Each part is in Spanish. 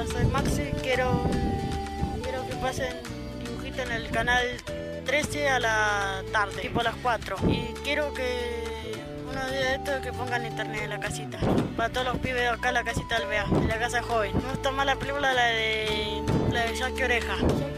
Hola, soy Maxi. Quiero que pasen dibujito en el canal 13 a la tarde, tipo a las 4. Y quiero que unos días de estos que pongan internet en la casita. Para todos los pibes de acá, la casita del BEA, de la casa joven. Me gusta más la película, la de Jackie Oreja.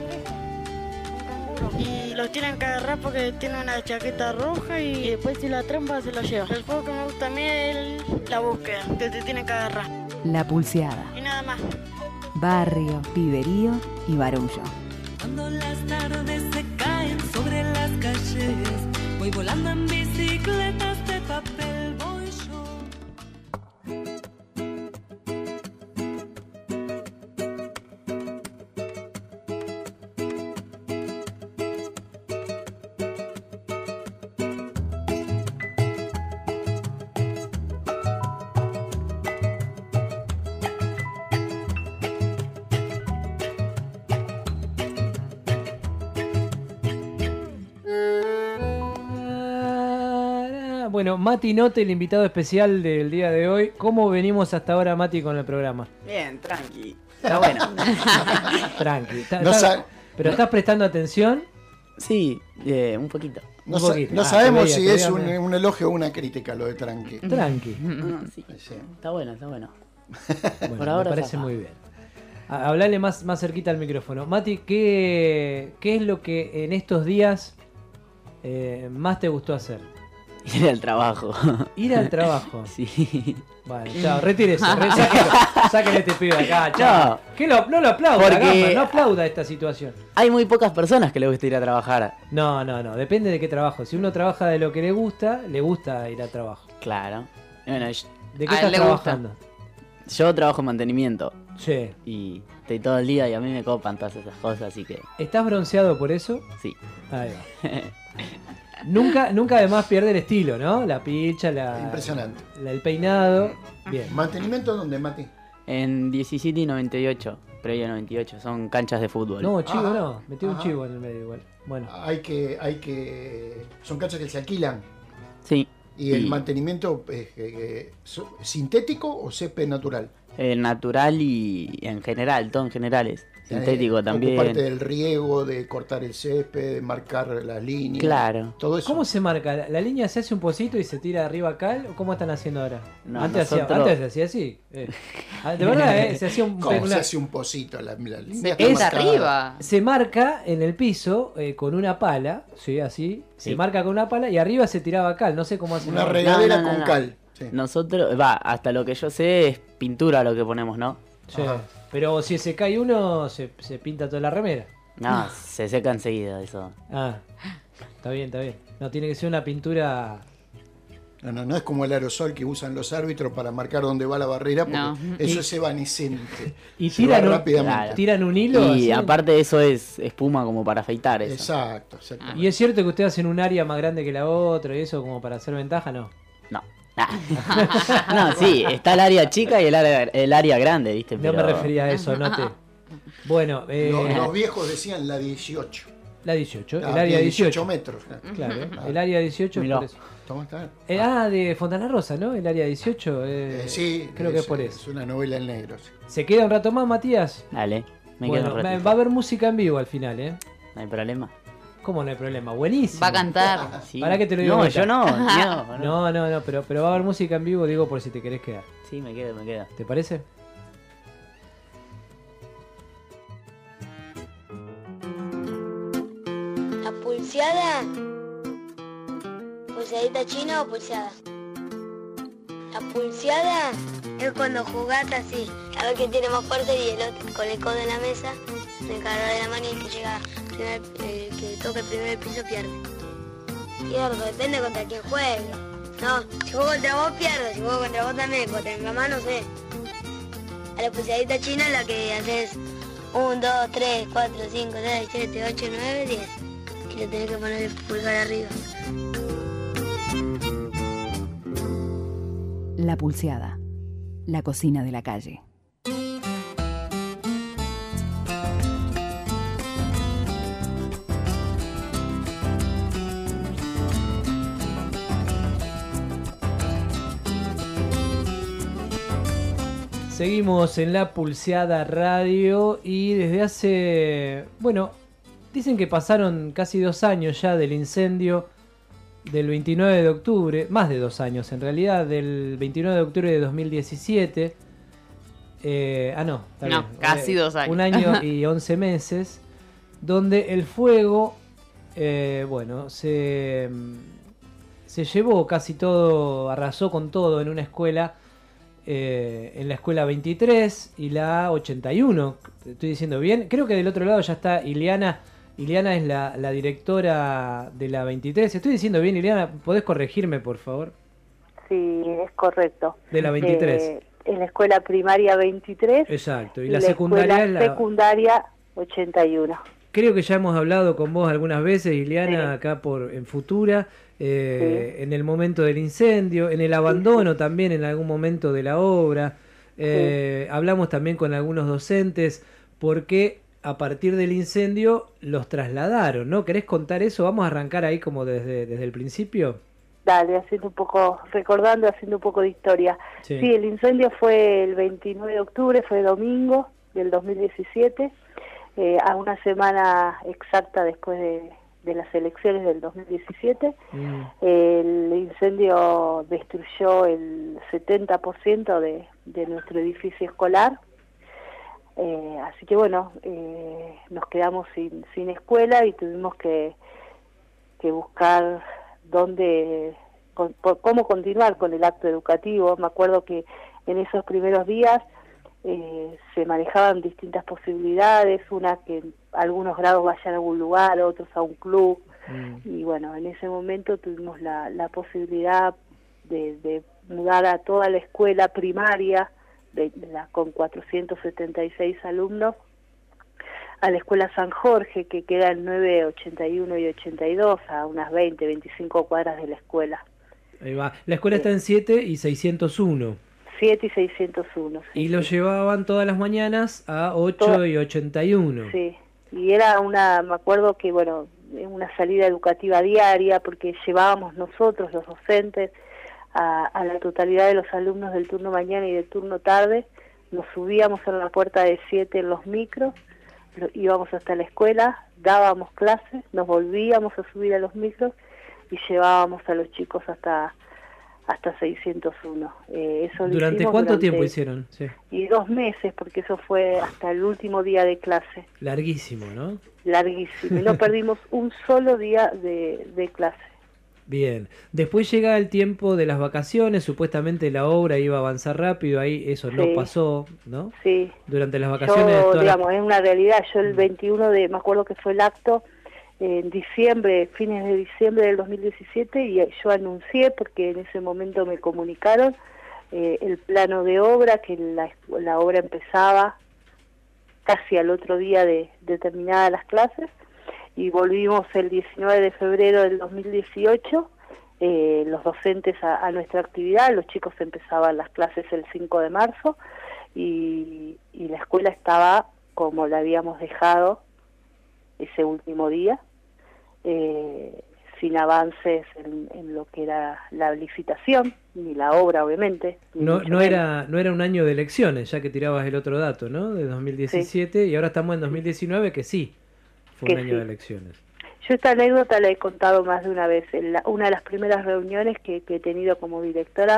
Y los tienen que agarrar porque tiene una chaqueta roja y después si la trampa se lo lleva. El juego que me gusta a mí es la búsqueda, que te tienen que agarrar. La Pulseada. Y nada más. Barrio, piberío y barullo. Cuando las tardes se caen sobre las calles, voy volando en bicicletas de papel, voy yo. Bueno, Mati Note, el invitado especial del día de hoy. ¿Cómo venimos hasta ahora, Mati, con el programa? Bien, tranqui. Está bueno. Tranqui. ¿Pero No. estás prestando atención? Sí, un poquito. No, Un poquito. no Ah, sabemos te si veía, es un elogio o una crítica lo de tranqui. Tranqui. No, sí. Sí. Está bueno, está bueno. Bueno, Por ahora me parece zafa. muy bien. Hablale más cerquita al micrófono. Mati, ¿qué es lo que en estos días más te gustó hacer? Ir al trabajo. Ir al trabajo. Sí. Bueno, chao, retírese. Sáquenle este pibe de acá, chao. No. Que no lo aplauda, Porque- Gamba, no aplauda esta situación. Hay muy pocas personas que les gusta ir a trabajar. No, depende de qué trabajo. Si uno trabaja de lo que le gusta ir al trabajo. Claro. Bueno, ¿De qué A él estás le trabajando? yo trabajo en mantenimiento Sí. y estoy todo el día y a mí me copan todas esas cosas, así que ¿Estás bronceado por eso? sí. Ahí va. Nunca además pierde el estilo, ¿no? La pilcha, Impresionante. el peinado. Bien. ¿Mantenimiento dónde, Mati? En 17 y 98, previo 98, son canchas de fútbol. No, chivo Ajá. no. Metí un Ajá. chivo en el medio igual. Bueno. Son canchas que se alquilan. Sí. ¿Y el mantenimiento sintético o césped natural? Natural y en general, todo en general es. Sintético también. Ocuparte del riego, de cortar el césped, de marcar las líneas. Claro. Todo eso. ¿Cómo se marca? ¿La línea se hace un pocito y se tira arriba cal? ¿O cómo están haciendo ahora? No, antes nosotros- se hacía así. De verdad, se hacía un... ¿Cómo se una- hace un pocito? La línea Se está pisa marcada. arriba. Se marca en el piso con una pala, ¿sí? Así. Se Sí. marca con una pala y arriba se tiraba cal. No sé cómo hacen. Una ahora. regadera No. con cal. Sí. Nosotros, hasta lo que yo sé es pintura lo que ponemos, ¿no? Sí. Ajá. Pero si se cae uno, se pinta toda la remera. No, se seca enseguida eso. Ah, está bien. No, tiene que ser una pintura... No es como el aerosol que usan los árbitros para marcar dónde va la barrera, porque No. eso es evanescente. Y Se va tiran un, rápidamente. Claro. tiran un hilo. Y así. aparte eso es espuma como para afeitar eso. Exacto. Y es cierto que ustedes hacen un área más grande que la otra y eso como para hacer ventaja, ¿no? No. No, sí, está el área chica y el área grande, ¿viste? No me refería a eso, no te... Bueno, Los viejos decían la 18. la 18, el Ah, área tiene 18. metros. Claro, el área 18 es Mirá. por eso. Toma, está. De Fontana Rosa, ¿no? El área 18. Sí, creo que es por eso. Es una novela en negro. Sí. ¿Se queda un rato más, Matías? Dale, me Bueno, quedo un ratito. va a haber música en vivo al final, ¿eh? No hay problema. ¿Cómo no hay problema? Buenísimo. Va a cantar. Sí. ¿Para qué te lo digo No, ahorita? yo no. No, pero va a haber música en vivo, digo, por si te querés quedar. Sí, me quedo. ¿Te parece? La pulseada. ¿Pulseadita china o pulseada? La pulseada es cuando jugás así. A ver quién tiene más fuerte y el otro con el codo en la mesa, se encarga de la mano y el que llega que toca el primer piso pierde. Pierdo, depende contra quién juegue. No, si juego contra vos pierdo, si juego contra vos también, contra mi mamá no sé. A la pulseadita china la que haces 1, 2, 3, 4, 5, 6, 7, 8, 9, 10. Y le tenés que poner el pulgar arriba. La Pulseada. La cocina de la calle. Seguimos en La Pulseada Radio y desde hace, bueno, dicen que pasaron casi 2 años ya del incendio del 29 de octubre, más de 2 años en realidad, del 29 de octubre de 2017. No, casi 2 años. 1 año y 11 meses, donde el fuego, se llevó casi todo, arrasó con todo en una escuela, en la escuela 23 y la 81. ¿Estoy diciendo bien? Creo que del otro lado ya está Ileana. Ileana es la directora de la 23. ¿Estoy diciendo bien, Ileana? ¿Podés corregirme, por favor? Sí, es correcto. De la 23. En la escuela primaria 23. Exacto. Y la secundaria es la secundaria 81. Creo que ya hemos hablado con vos algunas veces, Ileana, acá en Futura, en el momento del incendio, en el abandono también en algún momento de la obra. Hablamos también con algunos docentes porque a partir del incendio los trasladaron, ¿no? ¿Querés contar eso? Vamos a arrancar ahí como desde el principio. Dale, recordando, haciendo un poco de historia. Sí, el incendio fue el 29 de octubre, fue domingo del 2017. A una semana exacta después de las elecciones del 2017. El incendio destruyó el 70% de nuestro edificio escolar. Así que bueno, nos quedamos sin escuela y tuvimos que buscar cómo continuar con el acto educativo. Me acuerdo que en esos primeros días se manejaban distintas posibilidades, una que algunos grados vayan a algún lugar, otros a un club, y bueno, en ese momento tuvimos la posibilidad de mudar a toda la escuela primaria, con 476 alumnos, a la escuela San Jorge, que queda en 981 y 82, a unas 25 cuadras de la escuela. Ahí va. La escuela está en 7 y 601. 7 y 601. Sí, y lo llevaban todas las mañanas a 8 y 81. Sí, y era me acuerdo que, bueno, una salida educativa diaria, porque llevábamos nosotros, los docentes, a la totalidad de los alumnos del turno mañana y del turno tarde. Nos subíamos a la puerta de 7 en los micros, íbamos hasta la escuela, dábamos clases, nos volvíamos a subir a los micros y llevábamos a los chicos hasta 601. Eso ¿Durante cuánto tiempo hicieron? Sí. Y 2 meses, porque eso fue hasta el último día de clase. Larguísimo, ¿no? Larguísimo. Y no perdimos un solo día de clase. Bien. Después llega el tiempo de las vacaciones, supuestamente la obra iba a avanzar rápido, ahí eso no pasó, ¿no? Sí. Durante las vacaciones... es una realidad. Yo el 21 me acuerdo que fue el acto en diciembre, fines de diciembre del 2017, y yo anuncié, porque en ese momento me comunicaron el plano de obra, que la obra empezaba casi al otro día de terminadas las clases, y volvimos el 19 de febrero del 2018, los docentes a nuestra actividad. Los chicos empezaban las clases el 5 de marzo, y la escuela estaba como la habíamos dejado ese último día, sin avances en lo que era la licitación, ni la obra, obviamente. No era un año de elecciones, ya que tirabas el otro dato, ¿no? De 2017, sí. Y ahora estamos en 2019, que sí, fue un año de elecciones. Yo esta anécdota la he contado más de una vez. En una de las primeras reuniones que he tenido como directora,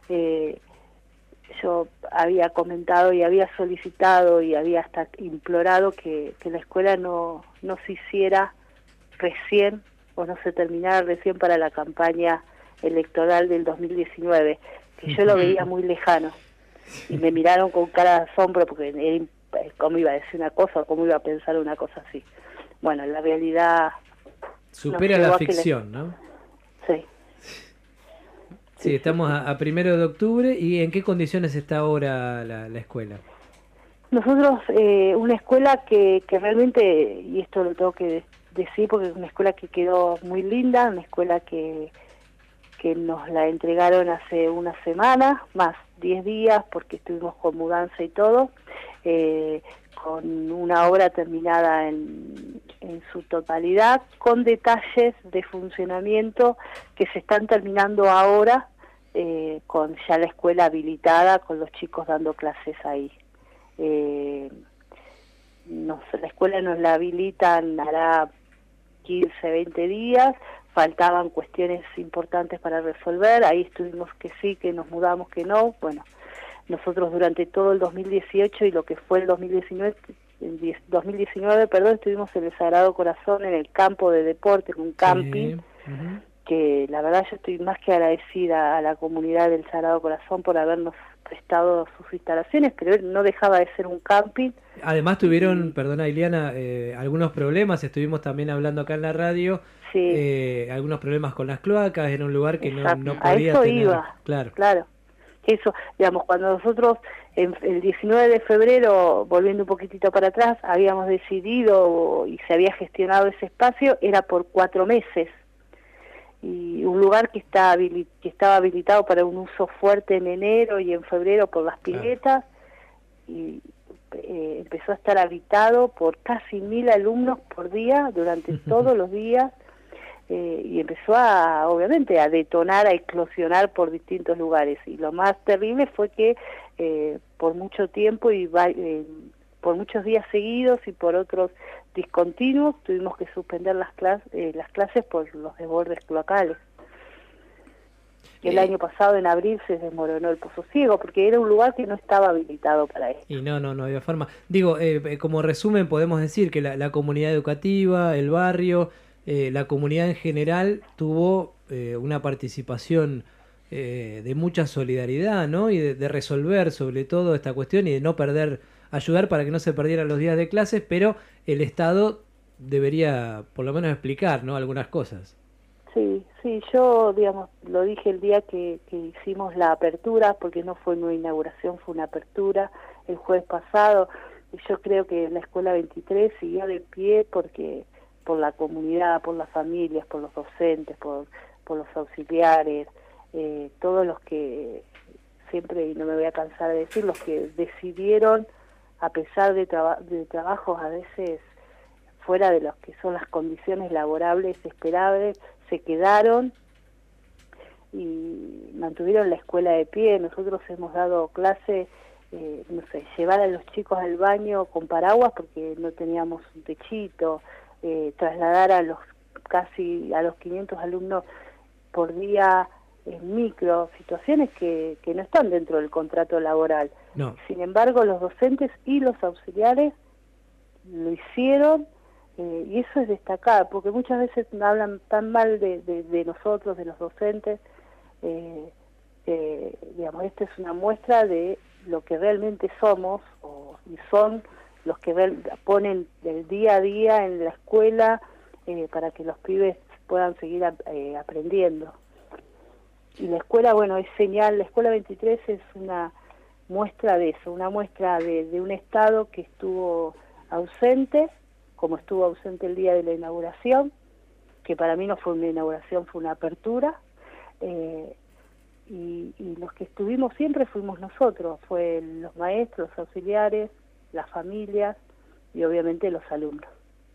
yo había comentado y había solicitado y había hasta implorado que la escuela no se hiciera recién, o no se terminara recién para la campaña electoral del 2019, que yo lo veía muy lejano, y me miraron con cara de asombro, porque cómo iba a decir una cosa o cómo iba a pensar una cosa así. Bueno, la realidad supera la ficción, ¿no? Sí. Sí, estamos a 1 de octubre. ¿Y en qué condiciones está ahora la escuela? Nosotros, una escuela que realmente, y esto lo tengo que decir porque es una escuela que quedó muy linda, una escuela que nos la entregaron hace una semana, más 10 días, porque estuvimos con mudanza y todo, con una obra terminada en su totalidad, con detalles de funcionamiento que se están terminando ahora, con ya la escuela habilitada, con los chicos dando clases ahí. La escuela nos la habilitan hará 15, 20 días, faltaban cuestiones importantes para resolver, ahí estuvimos que sí, que nos mudamos, que no. Bueno, nosotros durante todo el 2018 y lo que fue el 2019, estuvimos en el Sagrado Corazón, en el campo de deporte, en un camping, que la verdad yo estoy más que agradecida a la comunidad del Sagrado Corazón por habernos prestado sus instalaciones, pero no dejaba de ser un camping. Además tuvieron, perdona Ileana, algunos problemas, estuvimos también hablando acá en la radio, algunos problemas con las cloacas, era un lugar que no podía a eso tener... iba, claro. Eso, digamos, cuando nosotros el 19 de febrero, volviendo un poquitito para atrás, habíamos decidido y se había gestionado ese espacio, era por 4 meses. Y un lugar que estaba habilitado para un uso fuerte en enero y en febrero por las piletas, y empezó a estar habitado por casi 1000 alumnos por día durante todos los días, y empezó obviamente a detonar, a eclosionar por distintos lugares. Y lo más terrible fue que por mucho tiempo y por muchos días seguidos y por otros discontinuos tuvimos que suspender las clases por los desbordes cloacales. El año pasado, en abril, se desmoronó el Pozo Ciego, porque era un lugar que no estaba habilitado para esto. Y no había forma. Digo, como resumen podemos decir que la comunidad educativa, el barrio, la comunidad en general tuvo una participación de mucha solidaridad, ¿no? Y de resolver sobre todo esta cuestión y de no ayudar para que no se perdieran los días de clases, pero el Estado debería por lo menos explicar, ¿no?, algunas cosas. Sí, yo, digamos, lo dije el día que hicimos la apertura, porque no fue una inauguración, fue una apertura el jueves pasado, y yo creo que la Escuela 23 siguió de pie porque por la comunidad, por las familias, por los docentes, por los auxiliares, todos los que siempre, y no me voy a cansar de decir, los que decidieron, a pesar de trabajos a veces fuera de los que son las condiciones laborables esperables, se quedaron y mantuvieron la escuela de pie. Nosotros hemos dado clase, llevar a los chicos al baño con paraguas porque no teníamos un techito, trasladar a los 500 alumnos por día en micro, situaciones que no están dentro del contrato laboral. No. Sin embargo, los docentes y los auxiliares lo hicieron, y eso es destacar, porque muchas veces hablan tan mal de nosotros, de los docentes. Digamos, esta es una muestra de lo que realmente somos, y son los que ponen del día a día en la escuela para que los pibes puedan seguir aprendiendo. Y la escuela, bueno, es señal, la Escuela 23 es una muestra de eso, una muestra de un Estado que estuvo ausente, como estuvo ausente el día de la inauguración, que para mí no fue una inauguración, fue una apertura, y los que estuvimos siempre fuimos nosotros, fue los maestros, los auxiliares, las familias y obviamente los alumnos.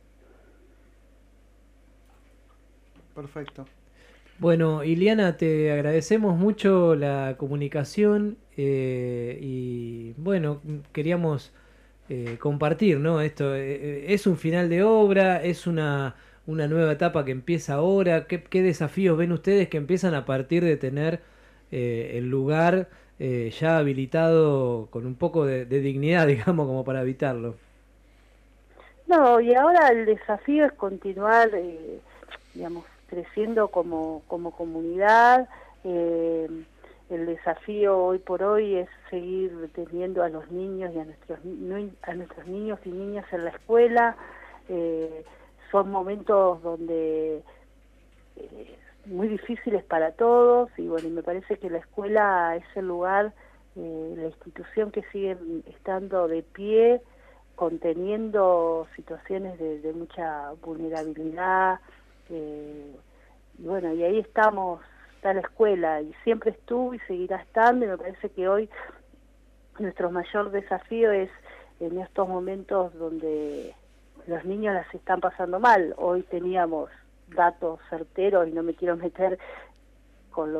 Perfecto. Bueno, Ileana, te agradecemos mucho la comunicación y bueno, queríamos compartir, ¿no? Esto es un final de obra, es una nueva etapa que empieza ahora. ¿Qué desafíos ven ustedes que empiezan a partir de tener el lugar ya habilitado con un poco de dignidad, digamos, como para habitarlo? No, y ahora el desafío es continuar, digamos, creciendo como comunidad. El desafío hoy por hoy es seguir teniendo a los niños y a nuestros niños y niñas en la escuela. Son momentos donde muy difíciles para todos, y bueno, y me parece que la escuela es el lugar, la institución que sigue estando de pie, conteniendo situaciones de mucha vulnerabilidad, y bueno, y ahí está la escuela, y siempre estuvo y seguirá estando, y me parece que hoy nuestro mayor desafío es en estos momentos donde los niños las están pasando mal. Hoy teníamos datos certeros, y no me quiero meter con lo que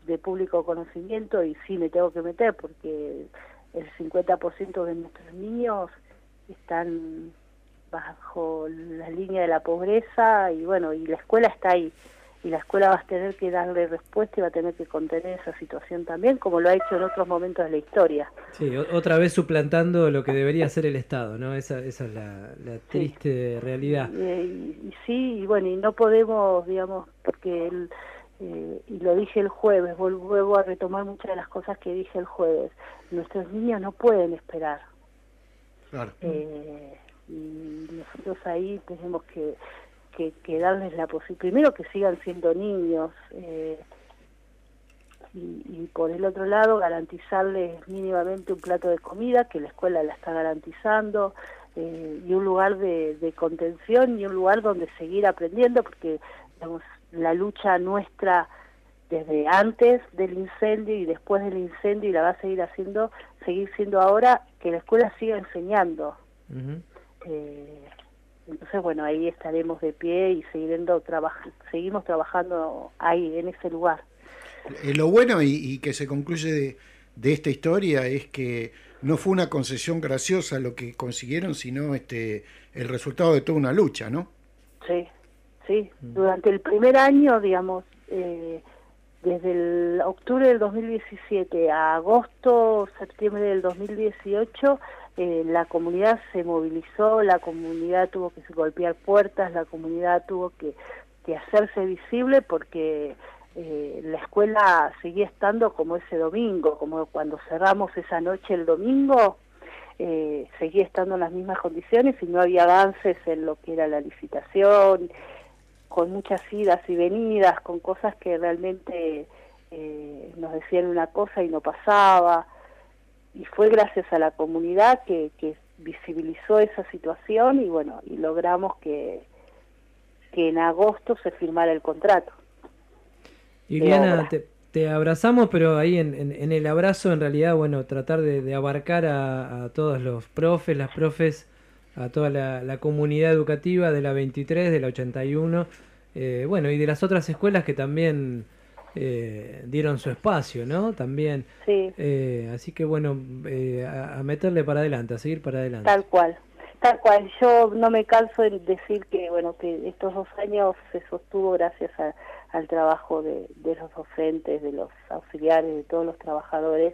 de público conocimiento y sí me tengo que meter porque el 50% de nuestros niños están bajo la línea de la pobreza y bueno, y la escuela está ahí. Y la escuela va a tener que darle respuesta y va a tener que contener esa situación también, como lo ha hecho en otros momentos de la historia. Sí, otra vez suplantando lo que debería ser el Estado, ¿no? Esa es la triste realidad. Y sí, y bueno, y no podemos, digamos, porque y lo dije el jueves, vuelvo a retomar muchas de las cosas que dije el jueves. Nuestros niños no pueden esperar. Claro. Y nosotros ahí tenemos que darles la posibilidad, primero que sigan siendo niños, y por el otro lado garantizarles mínimamente un plato de comida, que la escuela la está garantizando, y un lugar de contención y un lugar donde seguir aprendiendo, porque digamos, la lucha nuestra desde antes del incendio y después del incendio, y la va a seguir siendo ahora, que la escuela siga enseñando. Uh-huh. Entonces, bueno, ahí estaremos de pie y seguimos trabajando ahí, en ese lugar. Lo bueno y que se concluye de esta historia es que no fue una concesión graciosa lo que consiguieron, sino el resultado de toda una lucha, ¿no? Sí. Durante el primer año, digamos, desde el octubre del 2017 a agosto, septiembre del 2018, la comunidad se movilizó, la comunidad tuvo que golpear puertas, la comunidad tuvo que hacerse visible porque la escuela seguía estando como ese domingo, como cuando cerramos esa noche el domingo, seguía estando en las mismas condiciones y no había avances en lo que era la licitación, con muchas idas y venidas, con cosas que realmente nos decían una cosa y no pasaba. Y fue gracias a la comunidad que visibilizó esa situación y bueno, y logramos que en agosto se firmara el contrato. Ileana, te abrazamos, pero ahí en el abrazo en realidad, bueno, tratar de abarcar a todos los profes, las profes, a toda la comunidad educativa de la 23, de la 81, bueno, y de las otras escuelas que también dieron su espacio, ¿no? También. Sí. Así que bueno, a meterle para adelante, a seguir para adelante. Tal cual. Yo no me canso de decir que bueno, que estos 2 años se sostuvo gracias al trabajo de los docentes, de los auxiliares, de todos los trabajadores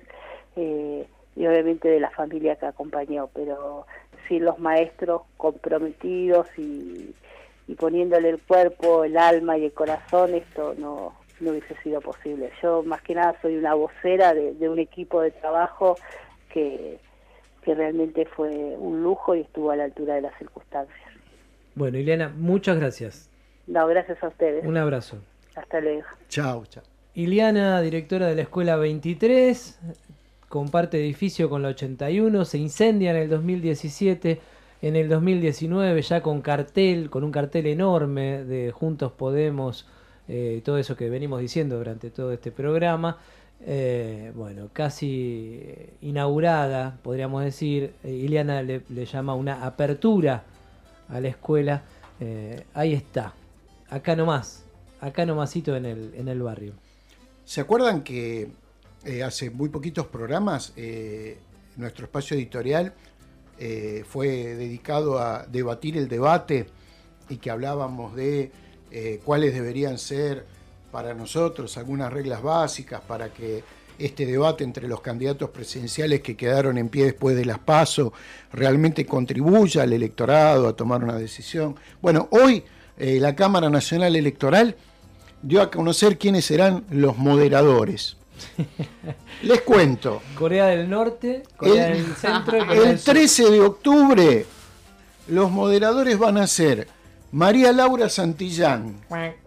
y obviamente de la familia que acompañó, pero sin los maestros comprometidos y poniéndole el cuerpo, el alma y el corazón, esto no hubiese sido posible. Yo más que nada soy una vocera de un equipo de trabajo que realmente fue un lujo y estuvo a la altura de las circunstancias. Bueno, Ileana, muchas gracias. No, gracias a ustedes. Un abrazo. Hasta luego. Chao. Ileana, directora de la Escuela 23, comparte edificio con la 81, se incendia en el 2017, en el 2019 ya con un cartel enorme de Juntos Podemos, todo eso que venimos diciendo durante todo este programa. Bueno, casi inaugurada, podríamos decir. Ileana le llama una apertura a la escuela. Ahí está, acá nomasito en el barrio. ¿Se acuerdan que hace muy poquitos programas nuestro espacio editorial fue dedicado a debatir el debate y que hablábamos de cuáles deberían ser para nosotros algunas reglas básicas para que este debate entre los candidatos presidenciales que quedaron en pie después de las PASO realmente contribuya al electorado a tomar una decisión? Bueno, hoy la Cámara Nacional Electoral dio a conocer quiénes serán los moderadores. Les cuento. Corea del Norte, Corea del Centro y Corea del Sur. El 13 de octubre los moderadores van a ser María Laura Santillán,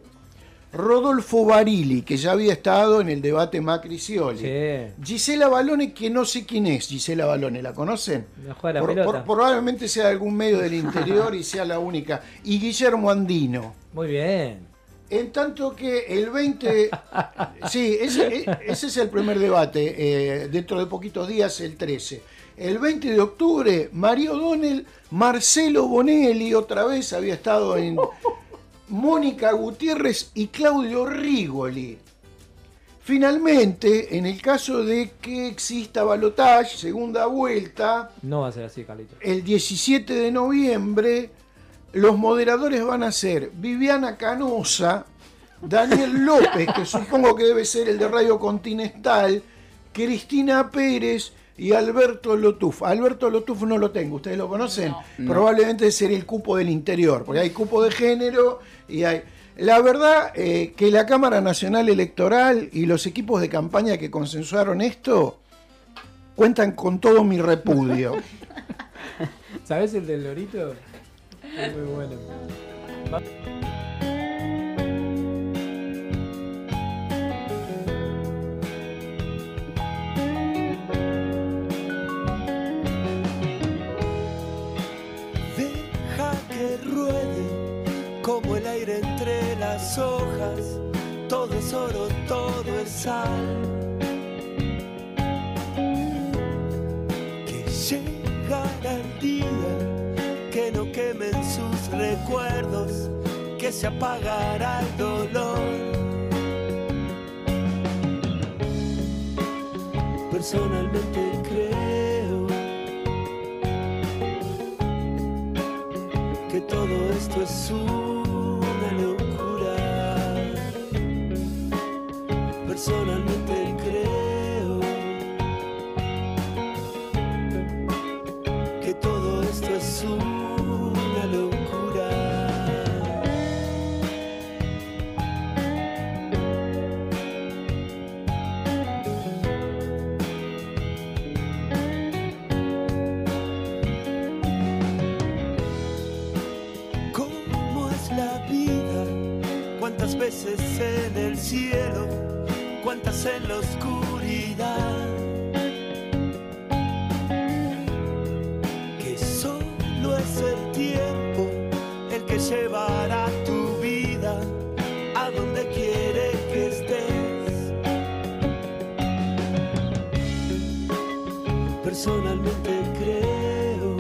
Rodolfo Barili, que ya había estado en el debate Macri-Scioli, sí. Gisela Balone, que no sé quién es Gisela Balone, ¿la conocen? Probablemente sea de algún medio del interior y sea la única. Y Guillermo Andino. Muy bien. En tanto que el 20... sí, ese es el primer debate, dentro de poquitos días, el 13. El 20 de octubre, María O'Donnell, Marcelo Bonelli, otra vez había estado en... Mónica Gutiérrez y Claudio Rigoli. Finalmente, en el caso de que exista balotaje, segunda vuelta, No va a ser así, Carlito. el 17 de noviembre, los moderadores van a ser Viviana Canosa, Daniel López, que supongo que debe ser el de Radio Continental, Cristina Pérez y Alberto Lotuf. Alberto Lotuf no lo tengo, ¿ustedes lo conocen? No. Probablemente sería el cupo del interior, porque hay cupo de género y hay... La verdad que la Cámara Nacional Electoral y los equipos de campaña que consensuaron esto cuentan con todo mi repudio. ¿Sabes el del lorito? Es muy bueno. Deja que ruede como el aire entre las hojas, todo es oro, todo es sal. Que llegará el día que no quemen sus recuerdos, que se apagará el dolor. Personalmente creo que todo esto es una locura. Personalmente creo que todo esto es una locura. ¿Cómo es la vida? ¿Cuántas veces en el cielo? ¿Cuántas en la oscuridad? Que solo es el tiempo el que llevará tu vida a donde quiere que estés. Personalmente creo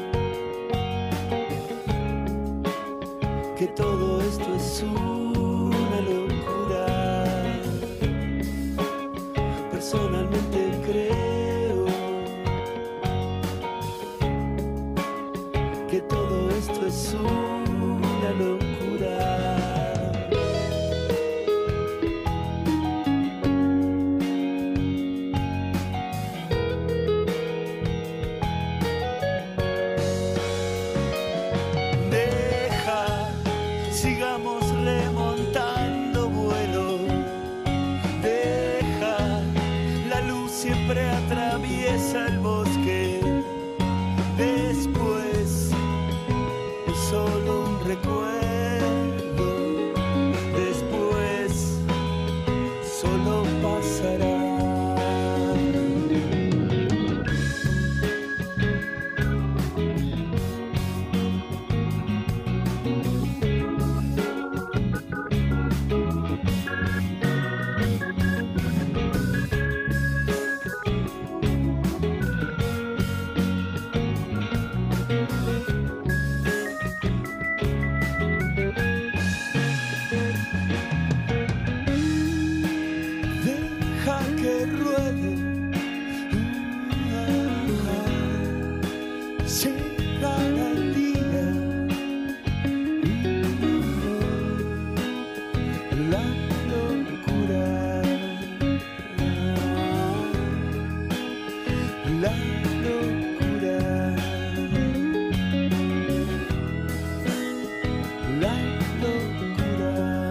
que todo esto es una locura. Personalmente creo que todo esto es una locura. Deja, sigamos remontando vuelo. Deja, la luz siempre atraviesa el bosque. Después es solo un recuerdo. Después solo pasará. Deja que ruede. Llegará el día. La locura. La locura. La locura.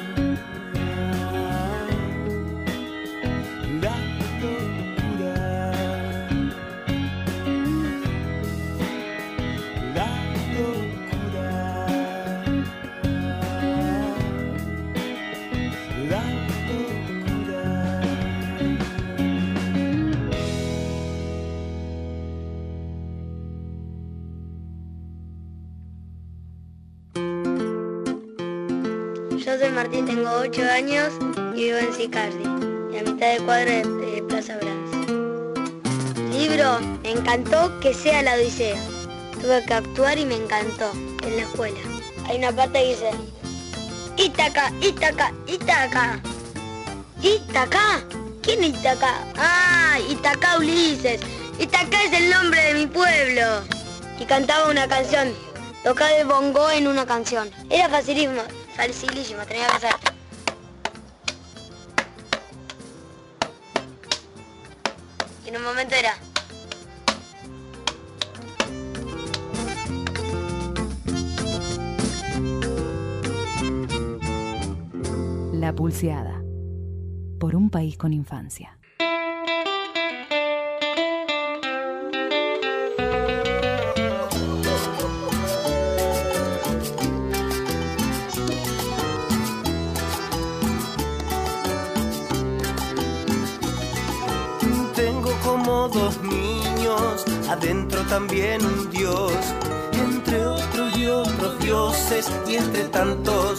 La locura. La locura. La locura. Yo soy Martín, tengo 8 años y vivo en Sicardi, y a mitad de cuadra de Plaza Brans. Libro, me encantó que sea la Odisea. Tuve que actuar y me encantó, en la escuela. Hay una parte que dice, Ítaca, Ítaca, Ítaca. ¿Itacá? ¿Quién es Itacá? Ah, Itacá Ulises. Itacá es el nombre de mi pueblo. Y cantaba una canción. Tocaba el bongo en una canción. Era facilísimo, tenía que hacer. Y en un momento era... La Pulseada. Por un país con infancia. Tengo como dos niños, adentro también un dios, entre otros y otros dioses, y entre tanto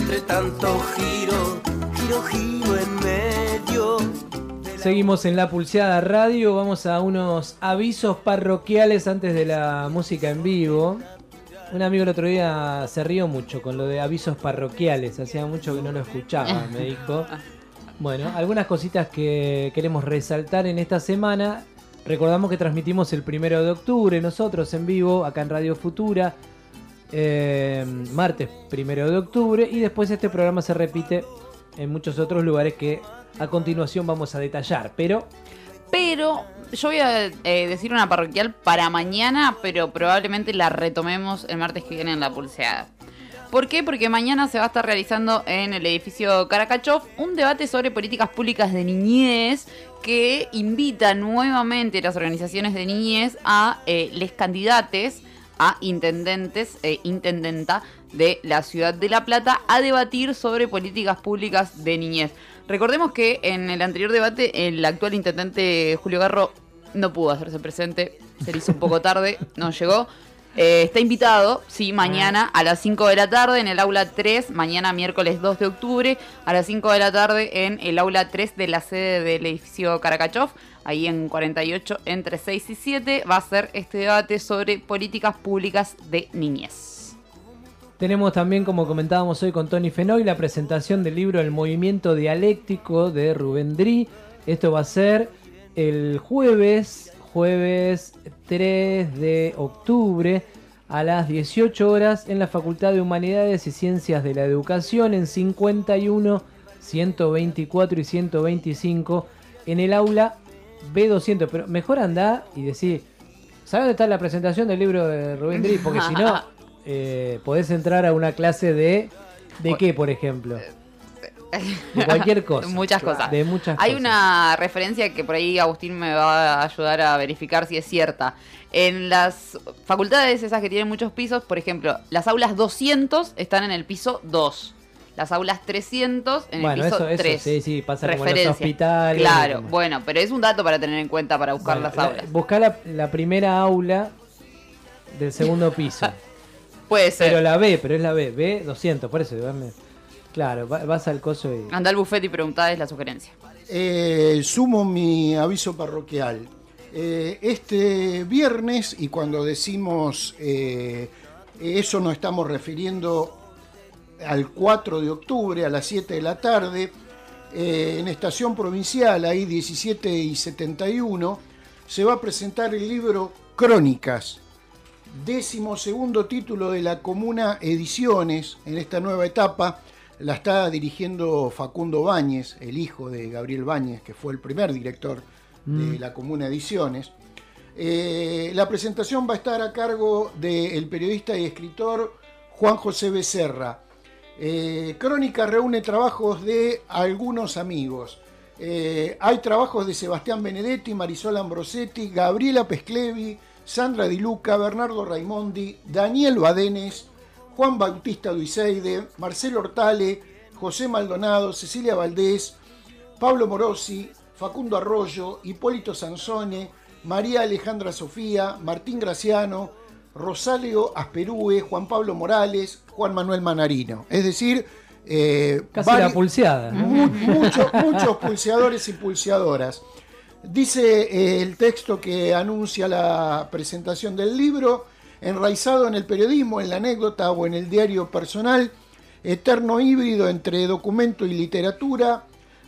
giro en medio. Seguimos en La Pulseada Radio, vamos a unos avisos parroquiales antes de la música en vivo. Un amigo el otro día se rió mucho con lo de avisos parroquiales, hacía mucho que no lo escuchaba, me dijo. Bueno, algunas cositas que queremos resaltar en esta semana. Recordamos que transmitimos el 1 de octubre nosotros en vivo, acá en Radio Futura, martes 1 de octubre, y después este programa se repite en muchos otros lugares que a continuación vamos a detallar, pero yo voy a decir una parroquial para mañana, pero probablemente la retomemos el martes que viene en La Pulseada. ¿Por qué? Porque mañana se va a estar realizando en el edificio Karakachov un debate sobre políticas públicas de niñez que invita nuevamente las organizaciones de niñez a les candidates a intendentes e intendenta de la ciudad de La Plata a debatir sobre políticas públicas de niñez. Recordemos que en el anterior debate el actual intendente Julio Garro no pudo hacerse presente, se le hizo un poco tarde, no llegó. Está invitado, sí, mañana a las 5 de la tarde en el aula 3, mañana miércoles 2 de octubre, a las 5 de la tarde en el aula 3 de la sede del edificio Karakachov, ahí en 48 entre 6 y 7, va a ser este debate sobre políticas públicas de niñez. tenemos también, como comentábamos hoy con Tony Fenoy, la presentación del libro El movimiento dialéctico de Rubén Dri. Esto va a ser el jueves 3 de octubre a las 18 horas en la Facultad de Humanidades y Ciencias de la Educación en 51, 124 y 125 en el aula B200. Pero mejor andá y decir, ¿sabes dónde está la presentación del libro de Rubén Dri? Porque si no, podés entrar a una clase de qué, por ejemplo. De cualquier cosa. Muchas cosas. De muchas Hay cosas. una referencia que por ahí Agustín me va a ayudar a verificar si es cierta. En las facultades esas que tienen muchos pisos, por ejemplo, las aulas 200 están en el piso 2. Las aulas 300 en el piso 3. Sí, pasa como en los hospitales. Claro, como... bueno, pero es un dato para tener en cuenta para buscar las aulas. Buscá la primera aula del segundo piso. Puede ser. Pero es la B, B200, por eso. Claro, vas al coso y... Anda al buffet y preguntá, es la sugerencia. Sumo mi aviso parroquial. Este viernes, y cuando decimos eso nos estamos refiriendo al 4 de octubre a las 7 de la tarde, en Estación Provincial, ahí 17 y 71, se va a presentar el libro Crónicas, 12º título de la Comuna Ediciones en esta nueva etapa. La está dirigiendo Facundo Báñez, el hijo de Gabriel Báñez, que fue el primer director de la Comuna Ediciones. La presentación va a estar a cargo del periodista y escritor Juan José Becerra. Crónica reúne trabajos de algunos amigos. Hay trabajos de Sebastián Benedetti, Marisol Ambrosetti, Gabriela Pesclevi, Sandra Di Luca, Bernardo Raimondi, Daniel Badenes, Juan Bautista Duiseide, Marcelo Hortale, José Maldonado, Cecilia Valdés, Pablo Morosi, Facundo Arroyo, Hipólito Sansone, María Alejandra Sofía, Martín Graciano, Rosalio Asperúe, Juan Pablo Morales, Juan Manuel Manarino. Es decir, casi la pulseada. Muchos pulseadores y pulseadoras. Dice el texto que anuncia la presentación del libro: enraizado en el periodismo, en la anécdota o en el diario personal, eterno híbrido entre documento y literatura,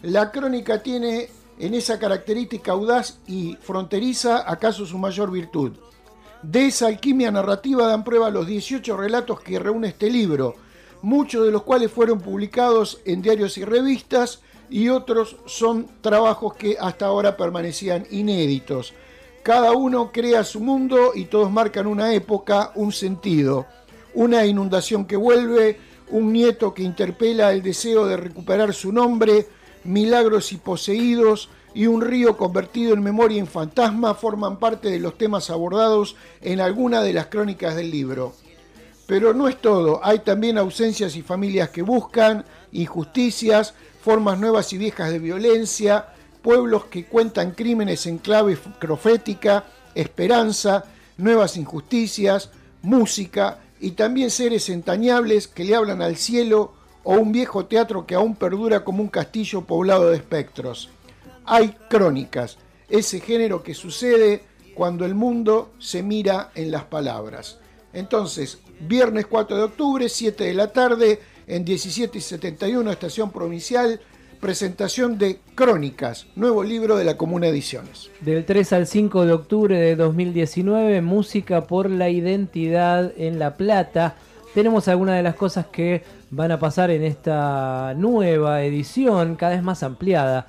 La crónica tiene en esa característica audaz y fronteriza acaso su mayor virtud. De esa alquimia narrativa dan prueba los 18 relatos que reúne este libro, muchos de los cuales fueron publicados en diarios y revistas, y otros son trabajos que hasta ahora permanecían inéditos. Cada uno crea su mundo y todos marcan una época, un sentido. Una inundación que vuelve, un nieto que interpela el deseo de recuperar su nombre, milagros y poseídos, y un río convertido en memoria en fantasma forman parte de los temas abordados en alguna de las crónicas del libro. Pero no es todo, hay también ausencias y familias que buscan, injusticias, formas nuevas y viejas de violencia, pueblos que cuentan crímenes en clave profética, esperanza, nuevas injusticias, música y también seres entrañables que le hablan al cielo o un viejo teatro que aún perdura como un castillo poblado de espectros. Hay crónicas, ese género que sucede cuando el mundo se mira en las palabras. Entonces, viernes 4 de octubre, 7 de la tarde, en 17:71, Estación Provincial, presentación de Crónicas, nuevo libro de la Comuna Ediciones. Del 3 al 5 de octubre de 2019, Música por la Identidad en La Plata. Tenemos algunas de las cosas que van a pasar en esta nueva edición, cada vez más ampliada.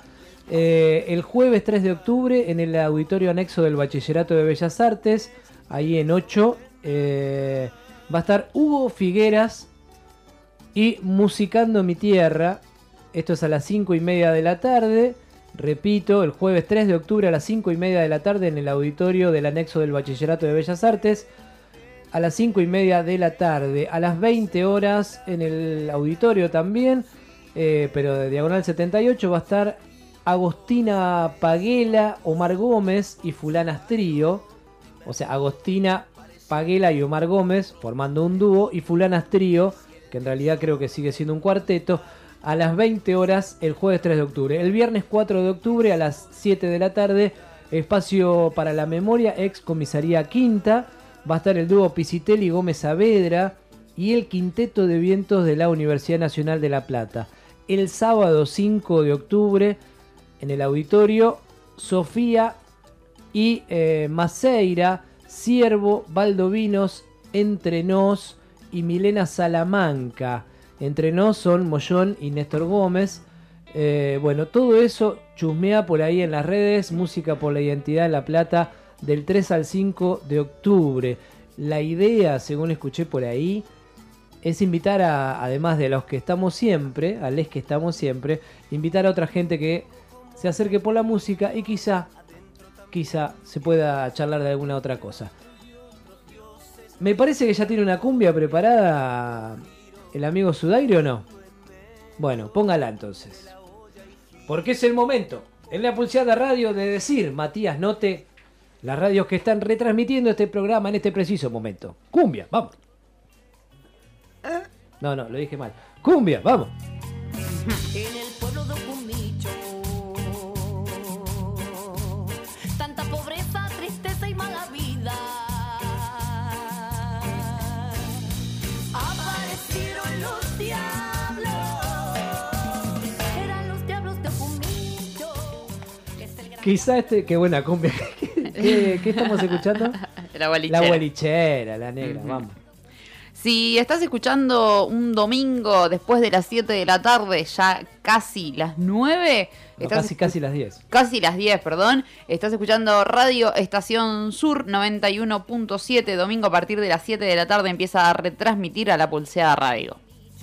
El jueves 3 de octubre, en el auditorio anexo del Bachillerato de Bellas Artes, ahí en 8, va a estar Hugo Figueras y Musicando Mi Tierra. Esto es a las 5:30 de la tarde. Repito, el jueves 3 de octubre a las 5:30 de la tarde en el auditorio del anexo del Bachillerato de Bellas Artes. A las 5:30 de la tarde. A las 20 horas en el auditorio también, pero de Diagonal 78, va a estar Agostina Paguela, Omar Gómez y Fulanas Trío. O sea, Agostina Paguela y Omar Gómez formando un dúo, y Fulanas Trío, que en realidad creo que sigue siendo un cuarteto, a las 20 horas el jueves 3 de octubre. El viernes 4 de octubre a las 7 de la tarde, Espacio para la Memoria, ex Comisaría Quinta. Va a estar el dúo Pisitelli Gómez Saavedra y el Quinteto de Vientos de la Universidad Nacional de La Plata. El sábado 5 de octubre, en el auditorio, Sofía y Maceira, Ciervo, Valdovinos, Entre Nos y Milena Salamanca. Entre Nos son Mollón y Néstor Gómez. Bueno, todo eso chusmea por ahí en las redes. Música por la Identidad en La Plata, del 3 al 5 de octubre. La idea, según escuché por ahí, es invitar además de los que estamos siempre, a les que estamos siempre, invitar a otra gente que se acerque por la música y quizá se pueda charlar de alguna otra cosa. Me parece que ya tiene una cumbia preparada el amigo Sudaire, ¿o no? Bueno, póngala entonces. Porque es el momento, en la Pulseada Radio, de decir, Matías Note, las radios que están retransmitiendo este programa en este preciso momento. Cumbia, vamos. No, lo dije mal. Cumbia, vamos. En el pueblo de Cumicho, tanta pobreza, tristeza y mala vida. Aparecieron los diablos, eran los diablos de Cumicho. Quizá qué buena cumbia. ¿Qué estamos escuchando? La bolichera. La bolichera, la negra, vamos. Si estás escuchando un domingo después de las 7 de la tarde, ya casi las 9... No, casi las 10. Casi las 10, perdón. Estás escuchando Radio Estación Sur 91.7. Domingo a partir de las 7 de la tarde empieza a retransmitir a la Pulseada Radio.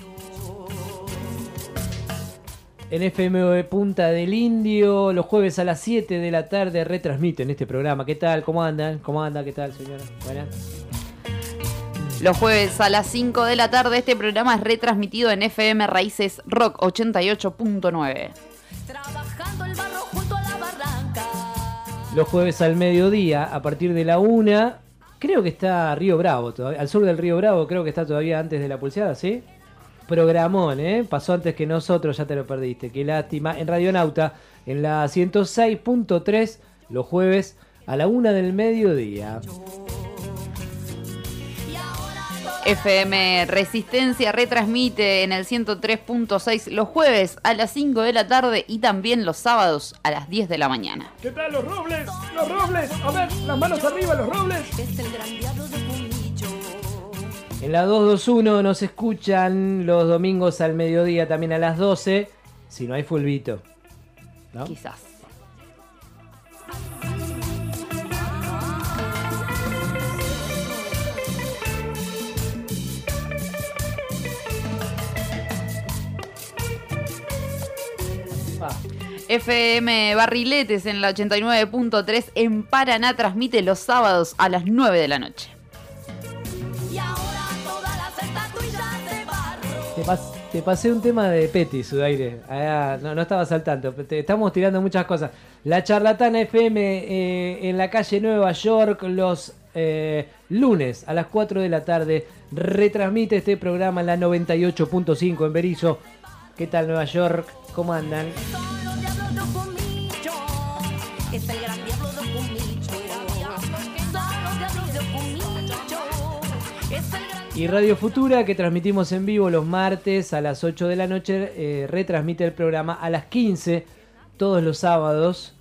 En FM Punta del Indio, los jueves a las 7 de la tarde retransmiten este programa. ¿Qué tal? ¿Cómo andan? ¿Cómo anda? ¿Qué tal, señora? Buenas. Los jueves a las 5 de la tarde este programa es retransmitido en FM Raíces Rock 88.9. Trabajando el barro junto a la barranca. Los jueves al mediodía, a partir de la 1, creo que está Río Bravo, todavía, al sur del Río Bravo, creo que está todavía antes de la Pulseada, ¿sí? Programón, pasó antes que nosotros, ya te lo perdiste, qué lástima. En Radionauta, en la 106.3, los jueves a la 1 del mediodía. Y ahora FM Resistencia retransmite en el 103.6 los jueves a las 5 de la tarde y también los sábados a las 10 de la mañana. ¿Qué tal los robles? ¡Los robles! A ver, las manos arriba, los robles. Es el gran diablo de Pumillo. En la 221 nos escuchan los domingos al mediodía, también a las 12, si no hay fulbito, ¿no? Quizás. FM Barriletes en la 89.3 en Paraná transmite los sábados a las 9 de la noche. Y ahora todas las estatuillas de barro. Te pasé un tema de Petty, Sudaire. No estabas al tanto. Estamos tirando muchas cosas. La Charlatana FM en la calle Nueva York los lunes a las 4 de la tarde retransmite este programa en la 98.5 en Berizo. ¿Qué tal Nueva York? ¿Cómo andan? Son los diablos de Pumillo. Es el gran diablo de Pumillo. Son los diablos de Pumillo. Es el gran Y Radio Futura, que transmitimos en vivo los martes a las 8 de la noche, retransmite el programa a las 15 todos los sábados.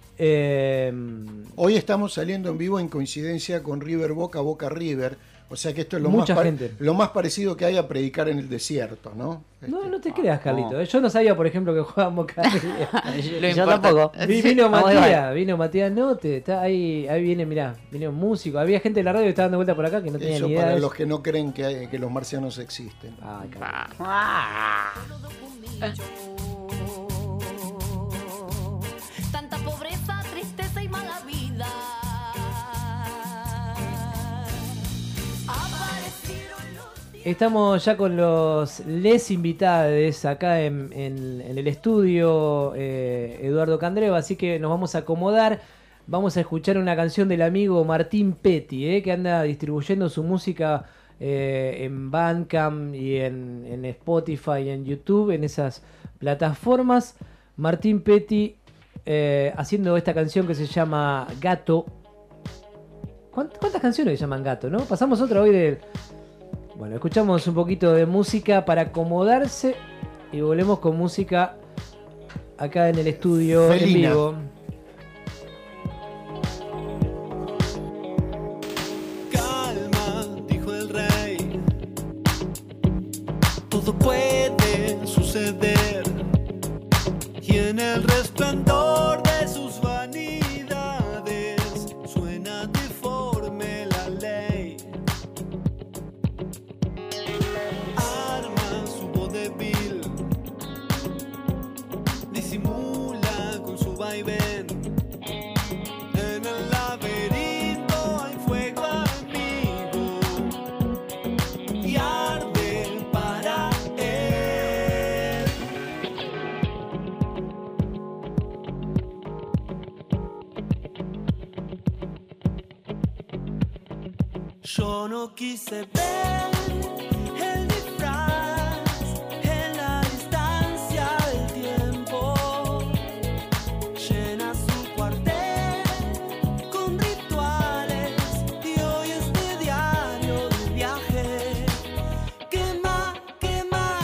Hoy estamos saliendo en vivo en coincidencia con River Boca, Boca River. O sea que esto es Mucha gente. lo más parecido que hay a predicar en el desierto, ¿no? No te creas, Carlito. Yo no sabía, por ejemplo, que jugaban Boca River. Yo tampoco. Vino Matías Note. Está ahí viene, mirá, vino un músico. Había gente de la radio que estaba dando vuelta por acá que no tenía Eso ni idea. para de los que no creen que los marcianos existen. Ay, tanta pobreza, tristeza y mala vida. Estamos ya con les invitades acá en el estudio Eduardo Candreva, así que nos vamos a acomodar. Vamos a escuchar una canción del amigo Martín Petty, que anda distribuyendo su música en Bandcamp y en Spotify y en YouTube, en esas plataformas. Martín Petty haciendo esta canción que se llama Gato. ¿Cuántas canciones se llaman Gato, no? Pasamos otra hoy de... Bueno, escuchamos un poquito de música para acomodarse y volvemos con música acá en el estudio Felina. en vivo. Calma, dijo el rey. Todo puede suceder. Y en el resplandor de sus vanidades suena deforme la ley. Arma su voz débil, disimula con su vaivén. En el laberinto hay fuego amigo y arde para él. Yo no quise ver el disfraz en la distancia del tiempo. Llena su cuartel con rituales y hoy este diario de viaje quema, quema.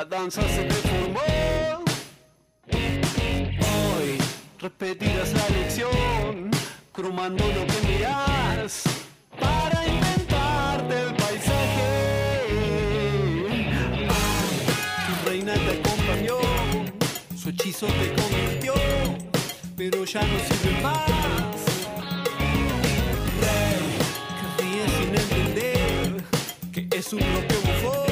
danza se deformó. Hoy repetirás la lección, cromando lo que miras para inventarte el paisaje. Tu reina te acompañó, su hechizo te convirtió, pero ya no sirve más. Rey, que ríe sin entender que es un propio bufón.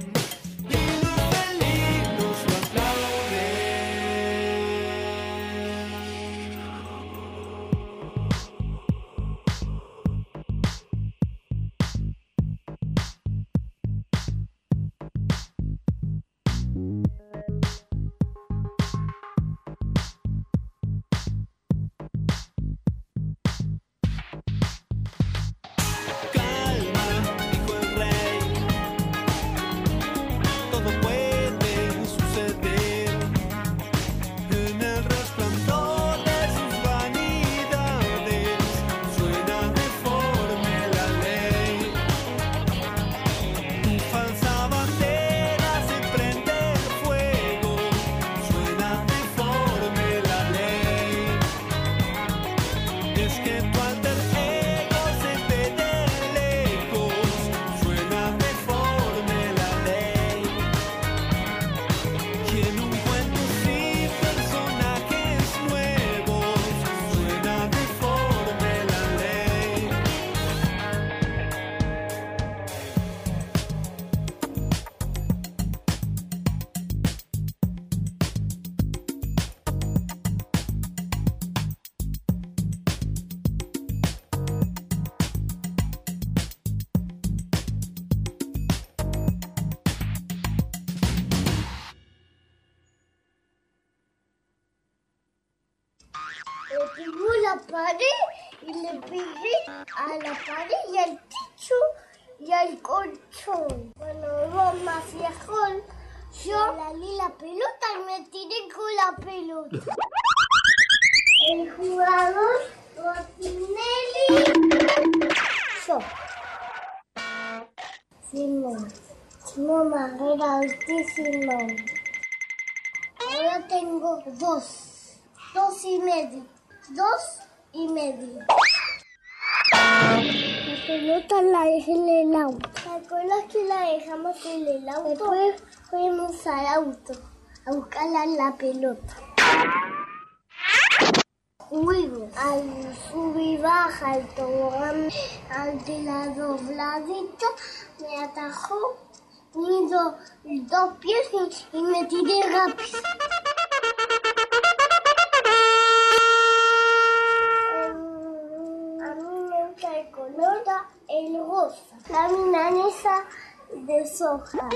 La pared y le pegué a la pared y al techo y al colchón. Cuando vos más viejón, yo lalé la pelota y me tiré con la pelota. El jugador Rossinelli, yo. Simón Barrera Simón. Ahora tengo 2.5. 2.5. La pelota la dejé en el auto. ¿Te acuerdas que la dejamos en el auto? Después fuimos al auto a buscarla la pelota. Fuimos al sub y baja, al tobogán, al de la dobladita, me atajó, mis dos pies y me tiré rápido. El color el rosa, la milanesa de soja,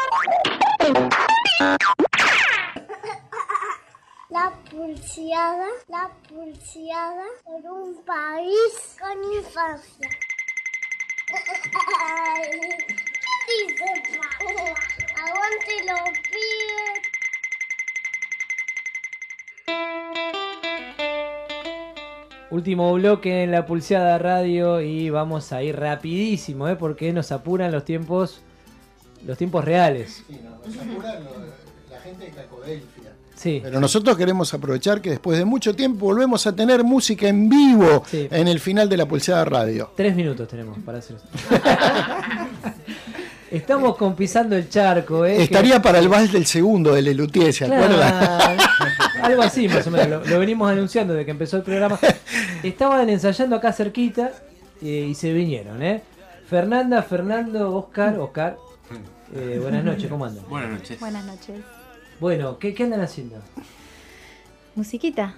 la pulseada por un país con infancia. ¿Qué dice, pa? Aguante los pies. Último bloque en la Pulseada Radio y vamos a ir rapidísimo, porque nos apuran los tiempos reales. Sí, nos apuran la gente de Cacodelfia. Sí. Pero nosotros queremos aprovechar que después de mucho tiempo volvemos a tener música en vivo en el final de la Pulseada Radio. 3 minutos tenemos para hacer esto. Estamos con Pisando el Charco. Estaría para el vals del segundo de Lelutier, ¿se acuerdan? Algo así, más o menos. Lo venimos anunciando desde que empezó el programa. Estaban ensayando acá cerquita y se vinieron, Fernanda, Fernando, Oscar. Buenas noches, ¿cómo andan? Buenas noches. Buenas noches. Bueno, ¿qué andan haciendo? Musiquita.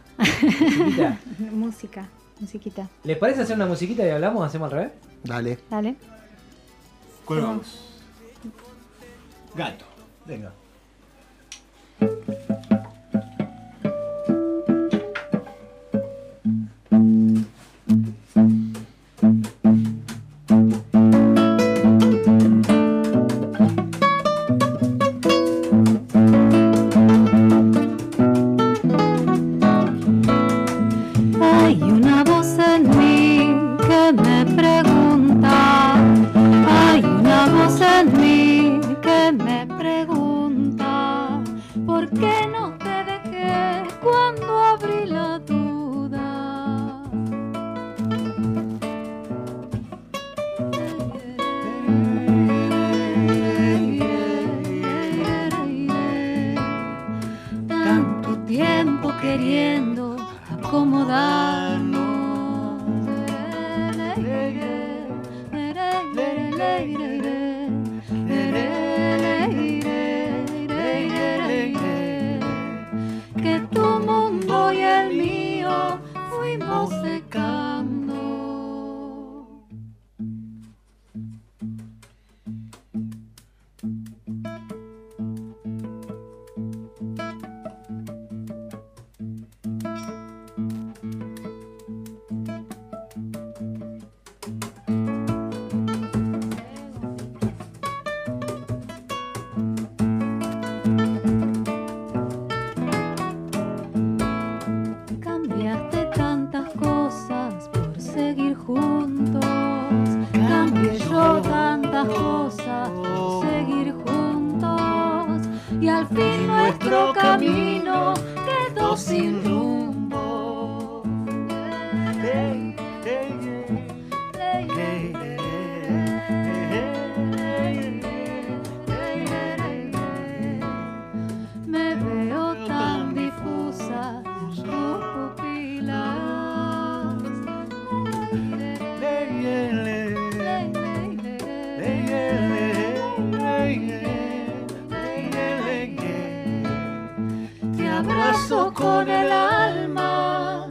Musiquita. ¿Les parece hacer una musiquita y hablamos? ¿Hacemos al revés? Dale. ¿Cuál vamos? Gato. Venga. Hay una voz en mí que me pregunta. Hay una voz en mí que me pregunta. abrí la duda. Tanto tiempo queriendo acomodarnos. Que tu mundo y el mío fuimos secando. Cambiaste tantas cosas por seguir juntos. Cambié yo tantas cosas por seguir juntos. Y al fin nuestro camino quedó sin rumbo. Me veo tan difusa tus pupilas. Te abrazo con el alma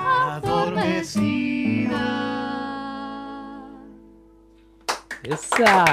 adormecida. ¡Esa!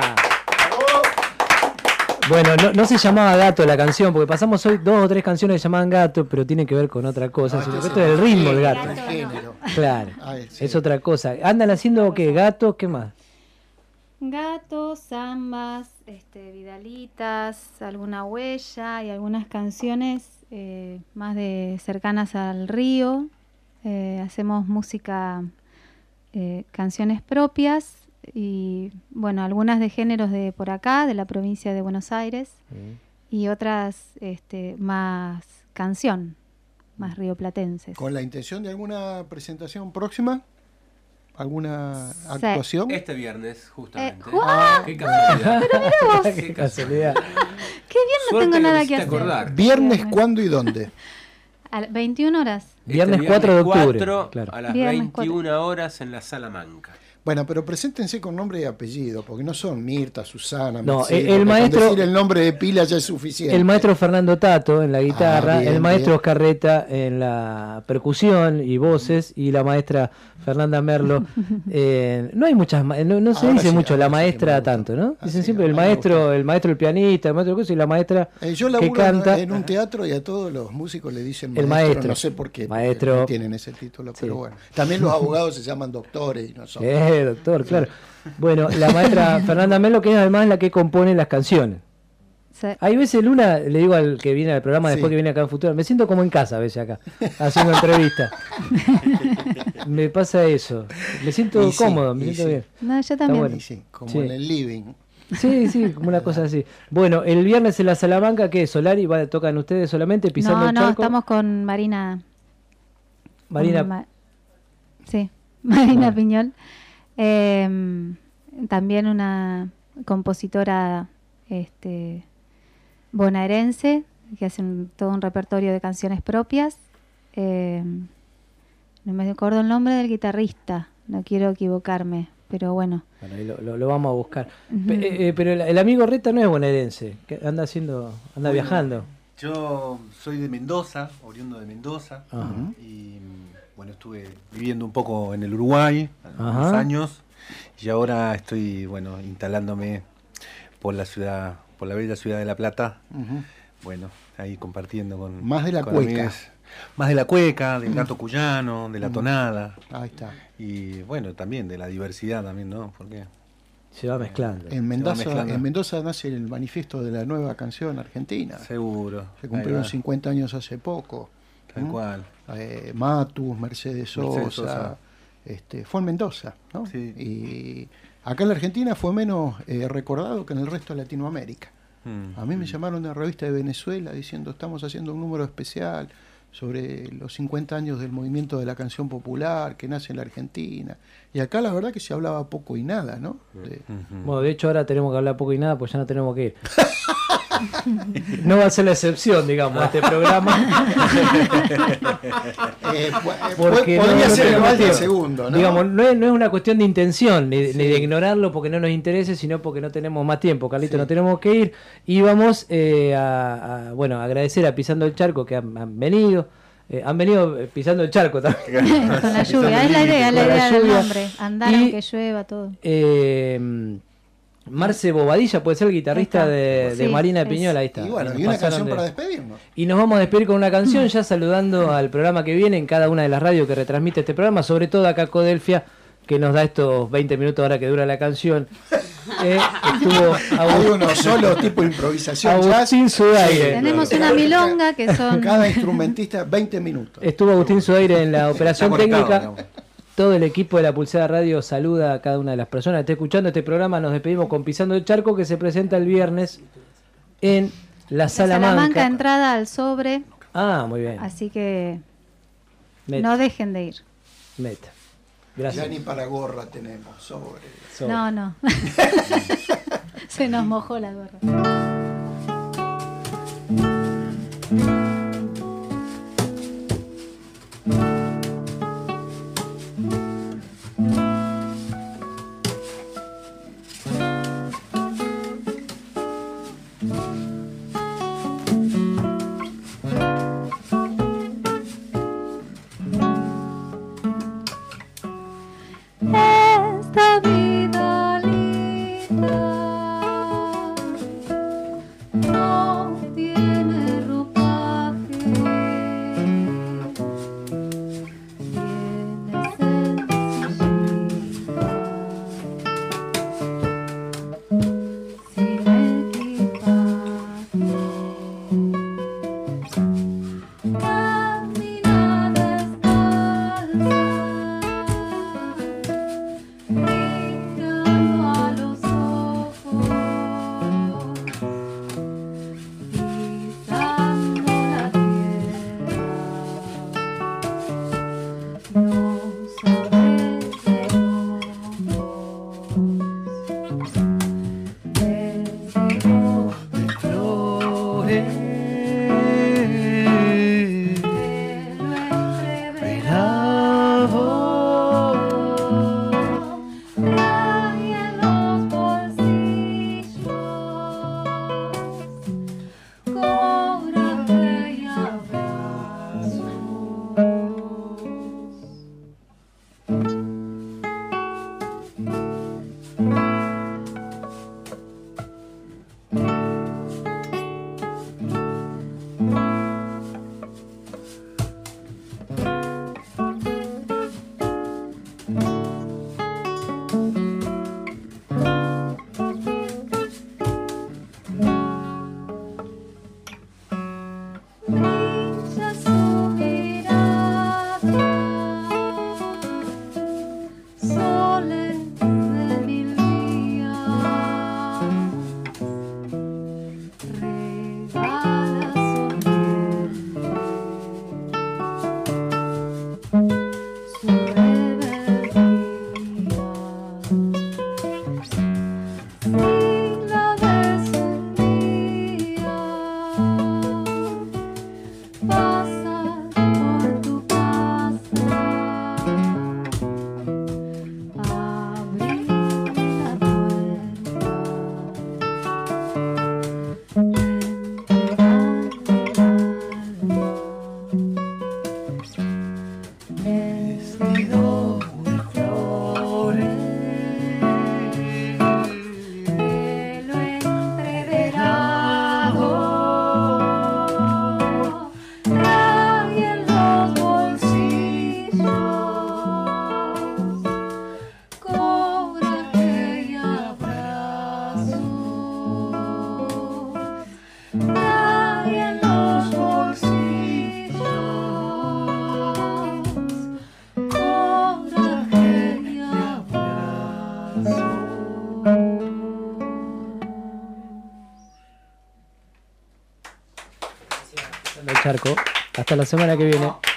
Bueno, no se llamaba Gato la canción, porque pasamos hoy 2 o 3 canciones que se llamaban Gato, pero tienen que ver con otra cosa. Sino que esto es el ritmo del gato. Claro, es otra cosa. ¿Andan haciendo qué? ¿Gatos? ¿Qué más? Gatos, zambas, vidalitas, alguna huella y algunas canciones más de cercanas al río. Hacemos música, canciones propias y bueno, algunas de géneros de por acá, de la provincia de Buenos Aires, y otras más canción, más rioplatenses. ¿Con la intención de alguna presentación próxima? ¿Alguna actuación? Este viernes, justamente. ¡Qué casualidad! Pero mira vos. ¡Qué casualidad! ¡Qué bien, no tengo nada que hacer! ¿Viernes cuándo y dónde? A 21 horas. Viernes 4 de octubre. 4 claro. a las Viernes 21 horas en la Salamanca. Bueno, pero preséntense con nombre y apellido, porque no son Mirta, Susana, No, Mercedes, el con maestro- decir el nombre de pila ya es suficiente. El maestro Fernando Tato en la guitarra, bien, el maestro bien. Oscar Reta en la percusión y voces, y la maestra Fernanda Merlo. No hay muchas, no se Ahora dice sí, mucho la ahora sí que me maestra gusta. tanto, ¿no? Dicen sí, siempre a el mí me maestro, el pianista, el maestro de cosas, y la maestra Yo que laburo canta. en un teatro y a todos los músicos le dicen El maestro, maestro. no sé por qué Maestro. no tienen ese título, pero Sí. bueno. También los abogados se llaman doctores y no son. Doctor, claro. Bueno, la maestra Fernanda Merlo, que es además la que compone las canciones. Sí. Hay veces, Luna, le digo al que viene al programa después que viene acá en Futuro, me siento como en casa a veces acá, haciendo entrevistas. Me pasa eso. Me siento Y sí, cómodo, me y siento sí. bien. No, yo Está también. bueno. Y sí, como Sí. en el living. Sí, como una cosa así. Bueno, el viernes en la Salamanca, ¿qué es? ¿Solari? ¿Tocan ustedes solamente pisando No, el no, charco? estamos con Marina. Marina. Sí, Marina Bueno. Piñol. También una compositora bonaerense que hace todo un repertorio de canciones propias. No me acuerdo el nombre del guitarrista, no quiero equivocarme, pero bueno. Bueno, ahí lo vamos a buscar. Ujú. Pero el amigo Reta no es bonaerense, que anda Bueno, viajando. Yo soy de Mendoza, oriundo de Mendoza, Ajá. y bueno, estuve viviendo un poco en el Uruguay, algunos Ajá. años, y ahora estoy, bueno, instalándome por la ciudad, por la bella ciudad de La Plata, Ujú. bueno, ahí compartiendo con... Más de la con cueca. amigues. Más de la cueca, del gato cuyano, de la tonada. Ahí está. Y bueno, también de la diversidad también, ¿no? Porque se va mezclando. En Mendoza nace el manifiesto de la nueva canción argentina. Seguro. Se cumplieron Ahí va. 50 años hace poco. Tal cual. Matus, Mercedes Sosa. Fue en Mendoza, ¿no? Sí. Y acá en la Argentina fue menos recordado que en el resto de Latinoamérica. A mí me llamaron de la revista de Venezuela diciendo estamos haciendo un número especial sobre los 50 años del movimiento de la canción popular que nace en la Argentina. Y acá la verdad que se hablaba poco y nada, ¿no? Bueno, de hecho ahora tenemos que hablar poco y nada, pues ya no tenemos que ir. No va a ser la excepción, digamos, a este programa. Porque podría ser tenemos igual del tiempo. segundo, ¿no? Digamos, no es una cuestión de intención, ni de ignorarlo porque no nos interese, sino porque no tenemos más tiempo. Carlito, no tenemos que ir. Y vamos bueno, a agradecer a Pisando el Charco que han venido. Han venido pisando el charco también. Con la lluvia, es la idea del nombre. Andar Y, aunque llueva, todo. Marce Bobadilla puede ser el guitarrista de Sí, Marina es. Piñol, ahí está. Y bueno, Nos y una pasaron canción para despedirnos. Y nos vamos a despedir con una canción, ya saludando al programa que viene en cada una de las radios que retransmite este programa, sobre todo acá Codelfia, que nos da estos 20 minutos ahora que dura la canción. Estuvo Hay uno solo tipo improvisación Agustín Sudaire. Tenemos una milonga que son... Cada instrumentista 20 minutos. Estuvo Agustín Sudaire en la operación Está conectado, técnica. digamos. Todo el equipo de La Pulsada Radio saluda a cada una de las personas que esté escuchando este programa. Nos despedimos con Pisando el Charco, que se presenta el viernes en la Salamanca, Salamanca. entrada al sobre. Ah, muy bien. Así que Meta. no dejen de ir. Meta. Gracias. Ya ni para gorra tenemos, sobre. No. Se nos mojó la gorra. Esta vida linda Hasta la semana que viene.